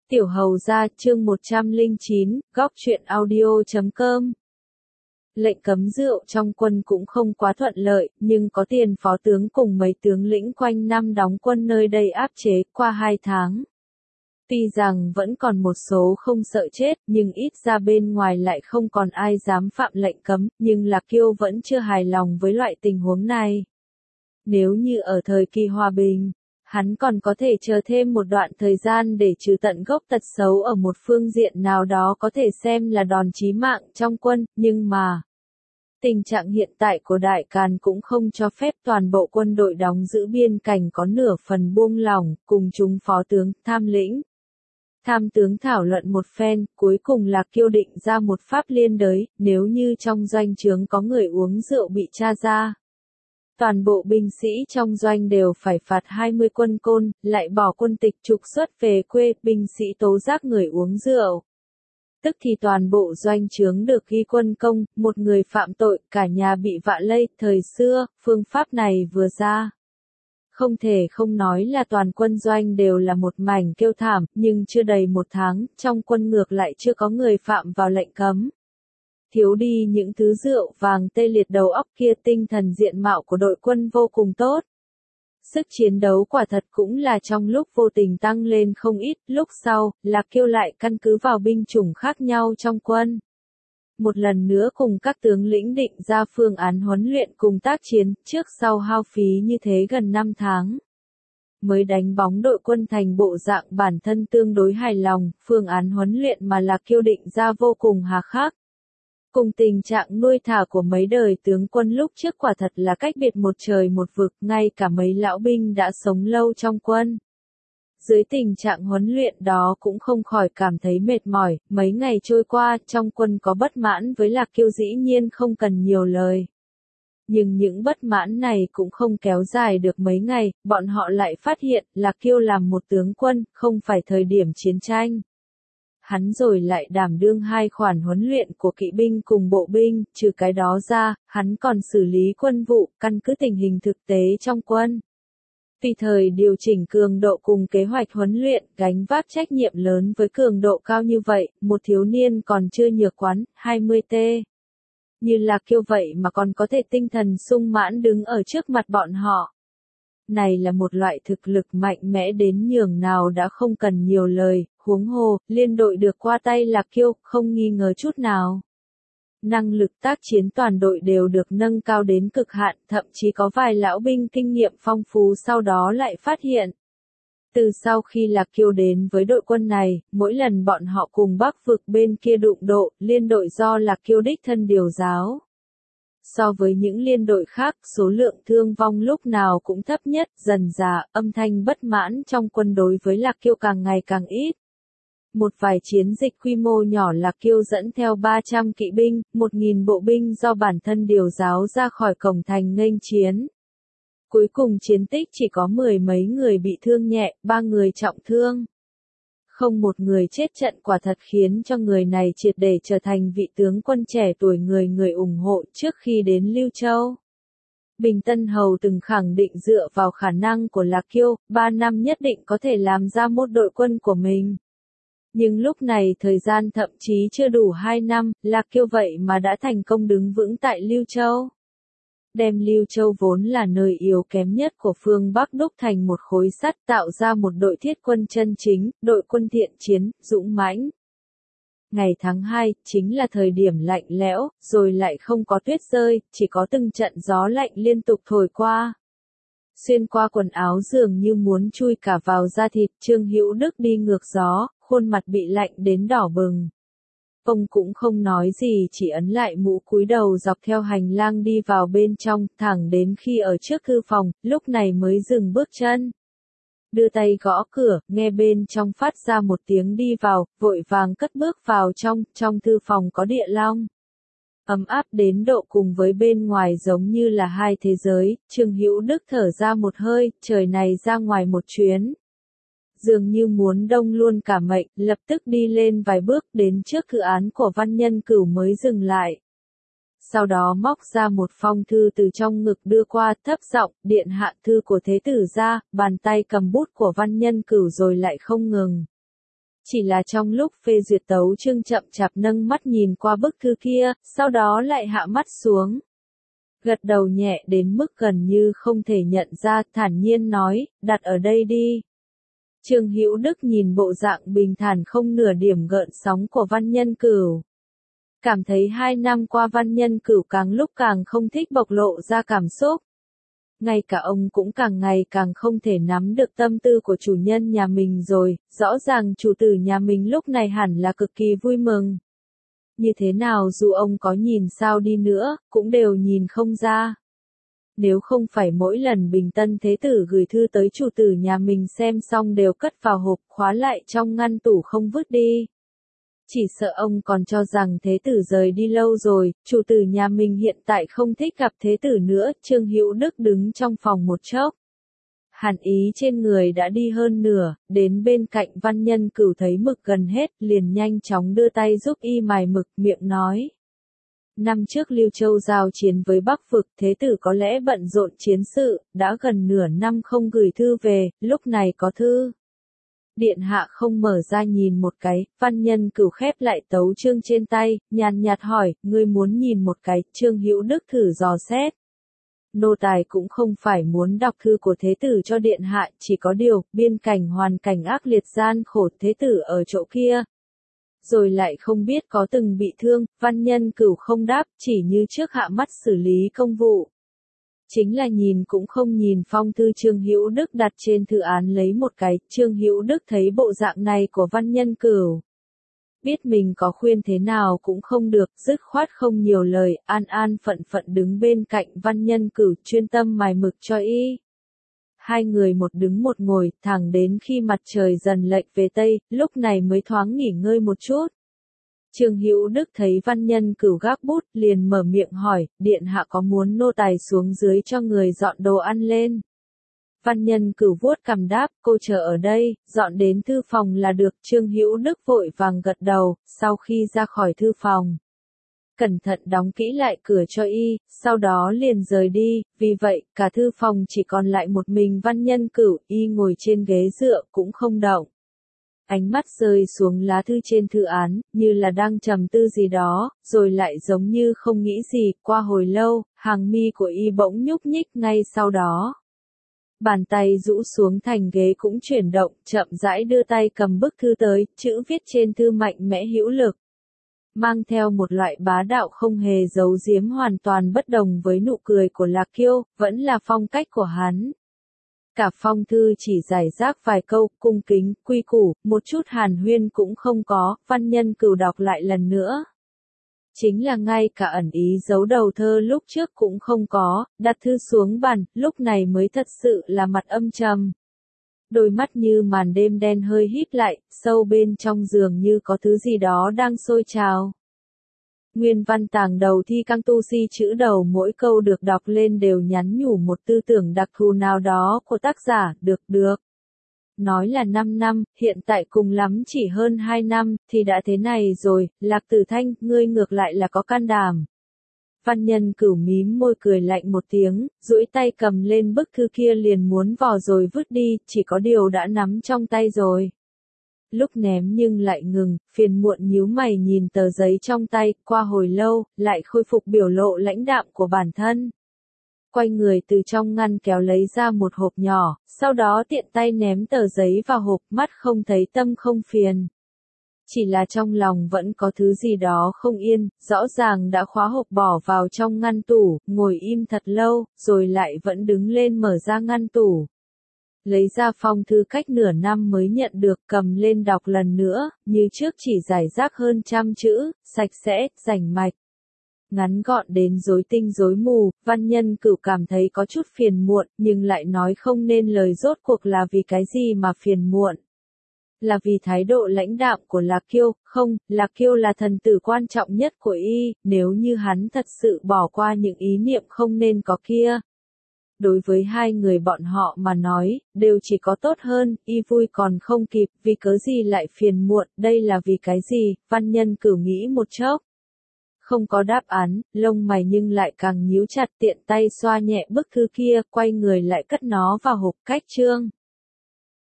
Tiểu Hầu Gia chương 109, góc truyện audio.com. Lệnh cấm rượu trong quân cũng không quá thuận lợi, nhưng có Tiền phó tướng cùng mấy tướng lĩnh quanh năm đóng quân nơi đây áp chế qua 2 tháng. Tuy rằng vẫn còn một số không sợ chết, nhưng ít ra bên ngoài lại không còn ai dám phạm lệnh cấm, nhưng Lạc Kiêu vẫn chưa hài lòng với loại tình huống này. Nếu như ở thời kỳ hòa bình, hắn còn có thể chờ thêm một đoạn thời gian để trừ tận gốc tật xấu ở một phương diện nào đó có thể xem là đòn chí mạng trong quân, nhưng mà tình trạng hiện tại của Đại Càn cũng không cho phép toàn bộ quân đội đóng giữ biên cảnh có nửa phần buông lỏng, cùng chúng phó tướng, tham lĩnh. Tham tướng thảo luận một phen, cuối cùng Lạc Kiêu định ra một pháp liên đới, nếu như trong doanh trướng có người uống rượu bị tra ra. Toàn bộ binh sĩ trong doanh đều phải phạt 20 quân côn, lại bỏ quân tịch trục xuất về quê, binh sĩ tố giác người uống rượu. Tức thì toàn bộ doanh trướng được ghi quân công, một người phạm tội, cả nhà bị vạ lây. Thời xưa, phương pháp này vừa ra, không thể không nói là toàn quân doanh đều là một mảnh kêu thảm, nhưng chưa đầy 1 tháng, trong quân ngược lại chưa có người phạm vào lệnh cấm. Thiếu đi những thứ rượu vàng tê liệt đầu óc kia, tinh thần diện mạo của đội quân vô cùng tốt. Sức chiến đấu quả thật cũng là trong lúc vô tình tăng lên không ít, lúc sau, Lạc Kiêu lại căn cứ vào binh chủng khác nhau trong quân. Một lần nữa cùng các tướng lĩnh định ra phương án huấn luyện cùng tác chiến, trước sau hao phí như thế gần 5 tháng. Mới đánh bóng đội quân thành bộ dạng bản thân tương đối hài lòng, phương án huấn luyện mà Lạc Kiêu định ra vô cùng hà khắc. Cùng tình trạng nuôi thả của mấy đời tướng quân lúc trước quả thật là cách biệt một trời một vực, ngay cả mấy lão binh đã sống lâu trong quân. Dưới tình trạng huấn luyện đó cũng không khỏi cảm thấy mệt mỏi, mấy ngày trôi qua, trong quân có bất mãn với Lạc Kiêu dĩ nhiên không cần nhiều lời. Nhưng những bất mãn này cũng không kéo dài được mấy ngày, bọn họ lại phát hiện, Lạc Kiêu làm một tướng quân, không phải thời điểm chiến tranh. Hắn rồi lại đảm đương 2 khoản huấn luyện của kỵ binh cùng bộ binh, trừ cái đó ra, hắn còn xử lý quân vụ, căn cứ tình hình thực tế trong quân. Tùy thời điều chỉnh cường độ cùng kế hoạch huấn luyện, gánh vác trách nhiệm lớn với cường độ cao như vậy, một thiếu niên còn chưa nhược quán, 20T. Như Lạc Kiêu vậy mà còn có thể tinh thần sung mãn đứng ở trước mặt bọn họ. Này là một loại thực lực mạnh mẽ đến nhường nào đã không cần nhiều lời, huống hồ, liên đội được qua tay Lạc Kiêu, không nghi ngờ chút nào. Năng lực tác chiến toàn đội đều được nâng cao đến cực hạn, thậm chí có vài lão binh kinh nghiệm phong phú sau đó lại phát hiện. Từ sau khi Lạc Kiêu đến với đội quân này, mỗi lần bọn họ cùng Bắc vực bên kia đụng độ, liên đội do Lạc Kiêu đích thân điều giáo. So với những liên đội khác, số lượng thương vong lúc nào cũng thấp nhất, dần dà, âm thanh bất mãn trong quân đối với Lạc Kiêu càng ngày càng ít. Một vài chiến dịch quy mô nhỏ, Lạc Kiêu dẫn theo 300 kỵ binh, 1.000 bộ binh do bản thân điều giáo ra khỏi cổng thành nghênh chiến. Cuối cùng chiến tích chỉ có 10 mấy người bị thương nhẹ, 3 người trọng thương. Không một người chết trận, quả thật khiến cho người này triệt để trở thành vị tướng quân trẻ tuổi người ủng hộ trước khi đến Lưu Châu. Bình Tân Hầu từng khẳng định dựa vào khả năng của Lạc Kiêu, 3 năm nhất định có thể làm ra một đội quân của mình. Nhưng lúc này thời gian thậm chí chưa đủ 2 năm, Lạc Kiêu vậy mà đã thành công đứng vững tại Lưu Châu. Đem Lưu Châu vốn là nơi yếu kém nhất của phương Bắc đúc thành một khối sắt, tạo ra một đội thiết quân chân chính, đội quân thiện chiến, dũng mãnh. Ngày tháng 2, chính là thời điểm lạnh lẽo, rồi lại không có tuyết rơi, chỉ có từng trận gió lạnh liên tục thổi qua. Xuyên qua quần áo dường như muốn chui cả vào da thịt, Trương Hữu Đức đi ngược gió, khuôn mặt bị lạnh đến đỏ bừng. Ông cũng không nói gì, chỉ ấn lại mũ cúi đầu dọc theo hành lang đi vào bên trong, thẳng đến khi ở trước thư phòng, lúc này mới dừng bước chân. Đưa tay gõ cửa, nghe bên trong phát ra một tiếng đi vào, vội vàng cất bước vào trong thư phòng có địa long. Ấm áp đến độ cùng với bên ngoài giống như là hai thế giới, Trương Hữu Đức thở ra một hơi, trời này ra ngoài một chuyến. Dường như muốn đông luôn cả mệnh, lập tức đi lên vài bước đến trước cự án của Văn Nhân Cửu mới dừng lại. Sau đó móc ra một phong thư từ trong ngực đưa qua, thấp giọng, điện hạ, thư của thế tử ra, bàn tay cầm bút của Văn Nhân Cửu rồi lại không ngừng. Chỉ là trong lúc phê duyệt tấu chương chậm chạp nâng mắt nhìn qua bức thư kia, sau đó lại hạ mắt xuống. Gật đầu nhẹ đến mức gần như không thể nhận ra, thản nhiên nói, đặt ở đây đi. Trương Hữu Đức nhìn bộ dạng bình thản không nửa điểm gợn sóng của Văn Nhân Cửu. Cảm thấy 2 năm qua Văn Nhân Cửu càng lúc càng không thích bộc lộ ra cảm xúc. Ngay cả ông cũng càng ngày càng không thể nắm được tâm tư của chủ nhân nhà mình rồi, rõ ràng chủ tử nhà mình lúc này hẳn là cực kỳ vui mừng. Như thế nào dù ông có nhìn sao đi nữa, cũng đều nhìn không ra. Nếu không phải mỗi lần Bình Tân Thế Tử gửi thư tới chủ tử nhà mình xem xong đều cất vào hộp khóa lại trong ngăn tủ không vứt đi. Chỉ sợ ông còn cho rằng Thế Tử rời đi lâu rồi, chủ tử nhà mình hiện tại không thích gặp Thế Tử nữa. Trương Hữu Đức đứng trong phòng một chốc. Hàn ý trên người đã đi hơn nửa, đến bên cạnh Văn Nhân Cửu thấy mực gần hết, liền nhanh chóng đưa tay giúp y mài mực, miệng nói. Năm trước Lưu Châu giao chiến với Bắc Vực, Thế Tử có lẽ bận rộn chiến sự, đã gần nửa năm không gửi thư về, lúc này có thư. Điện hạ không mở ra nhìn một cái, Văn Nhân Cửu khép lại tấu chương trên tay, nhàn nhạt hỏi, ngươi muốn nhìn một cái, Trương Hữu Đức thử dò xét. Nô tài cũng không phải muốn đọc thư của Thế Tử cho điện hạ, chỉ có điều, biên cảnh hoàn cảnh ác liệt gian khổ Thế Tử ở chỗ kia. Rồi lại không biết có từng bị thương, Văn Nhân Cửu không đáp, chỉ như trước hạ mắt xử lý công vụ. Chính là nhìn cũng không nhìn phong thư Trương Hữu Đức đặt trên thư án lấy một cái, Trương Hữu Đức thấy bộ dạng này của Văn Nhân Cửu. Biết mình có khuyên thế nào cũng không được, dứt khoát không nhiều lời, an an phận phận đứng bên cạnh Văn Nhân Cửu chuyên tâm mài mực cho y. Hai người một đứng một ngồi, thẳng đến khi mặt trời dần lệch về Tây, lúc này mới thoáng nghỉ ngơi một chút. Trương Hữu Đức thấy Văn Nhân Cửu gác bút, liền mở miệng hỏi, điện hạ có muốn nô tài xuống dưới cho người dọn đồ ăn lên? Văn Nhân Cửu vuốt cằm đáp, cô chờ ở đây, dọn đến thư phòng là được. Trương Hữu Đức vội vàng gật đầu, sau khi ra khỏi thư phòng. Cẩn thận đóng kỹ lại cửa cho y, sau đó liền rời đi, vì vậy, cả thư phòng chỉ còn lại một mình Văn Nhân Cửu, y ngồi trên ghế dựa, cũng không động. Ánh mắt rơi xuống lá thư trên thư án, như là đang trầm tư gì đó, rồi lại giống như không nghĩ gì, qua hồi lâu, hàng mi của y bỗng nhúc nhích ngay sau đó. Bàn tay rũ xuống thành ghế cũng chuyển động, chậm rãi đưa tay cầm bức thư tới, chữ viết trên thư mạnh mẽ hữu lực. Mang theo một loại bá đạo không hề giấu giếm hoàn toàn bất đồng với nụ cười của Lạc Kiêu, vẫn là phong cách của hắn. Cả phong thư chỉ giải rác vài câu, cung kính, quy củ, một chút hàn huyên cũng không có, Văn Nhân Cửu đọc lại lần nữa. Chính là ngay cả ẩn ý giấu đầu thơ lúc trước cũng không có, đặt thư xuống bàn, lúc này mới thật sự là mặt âm trầm. Đôi mắt như màn đêm đen hơi híp lại, sâu bên trong giường như có thứ gì đó đang sôi trào. Nguyên văn tàng đầu thi căng tu si chữ đầu mỗi câu được đọc lên đều nhắn nhủ một tư tưởng đặc thù nào đó của tác giả, được. Nói là 5 năm, hiện tại cùng lắm chỉ hơn 2 năm, thì đã thế này rồi, Lạc Tử Thanh, ngươi ngược lại là có can đảm. Văn Nhân Cửu mím môi cười lạnh một tiếng, duỗi tay cầm lên bức thư kia liền muốn vò rồi vứt đi, chỉ có điều đã nắm trong tay rồi. Lúc ném nhưng lại ngừng, phiền muộn nhíu mày nhìn tờ giấy trong tay, qua hồi lâu, lại khôi phục biểu lộ lãnh đạm của bản thân. Quay người từ trong ngăn kéo lấy ra một hộp nhỏ, sau đó tiện tay ném tờ giấy vào hộp, mắt không thấy tâm không phiền. Chỉ là trong lòng vẫn có thứ gì đó không yên, rõ ràng đã khóa hộp bỏ vào trong ngăn tủ, ngồi im thật lâu, rồi lại vẫn đứng lên mở ra ngăn tủ. Lấy ra phong thư cách nửa năm mới nhận được, cầm lên đọc lần nữa, như trước chỉ giải rác hơn 100 chữ, sạch sẽ, rành mạch. Ngắn gọn đến rối tinh rối mù, Văn Nhân Cửu cảm thấy có chút phiền muộn, nhưng lại nói không nên lời rốt cuộc là vì cái gì mà phiền muộn. Là vì thái độ lãnh đạm của Lạc Kiêu, không, Lạc Kiêu là thần tử quan trọng nhất của y, nếu như hắn thật sự bỏ qua những ý niệm không nên có kia. Đối với hai người bọn họ mà nói, đều chỉ có tốt hơn, y vui còn không kịp, vì cớ gì lại phiền muộn, đây là vì cái gì, Văn Nhân Cửu nghĩ một chốc. Không có đáp án, lông mày nhưng lại càng nhíu chặt, tiện tay xoa nhẹ bức thư kia, quay người lại cất nó vào hộp cách chương.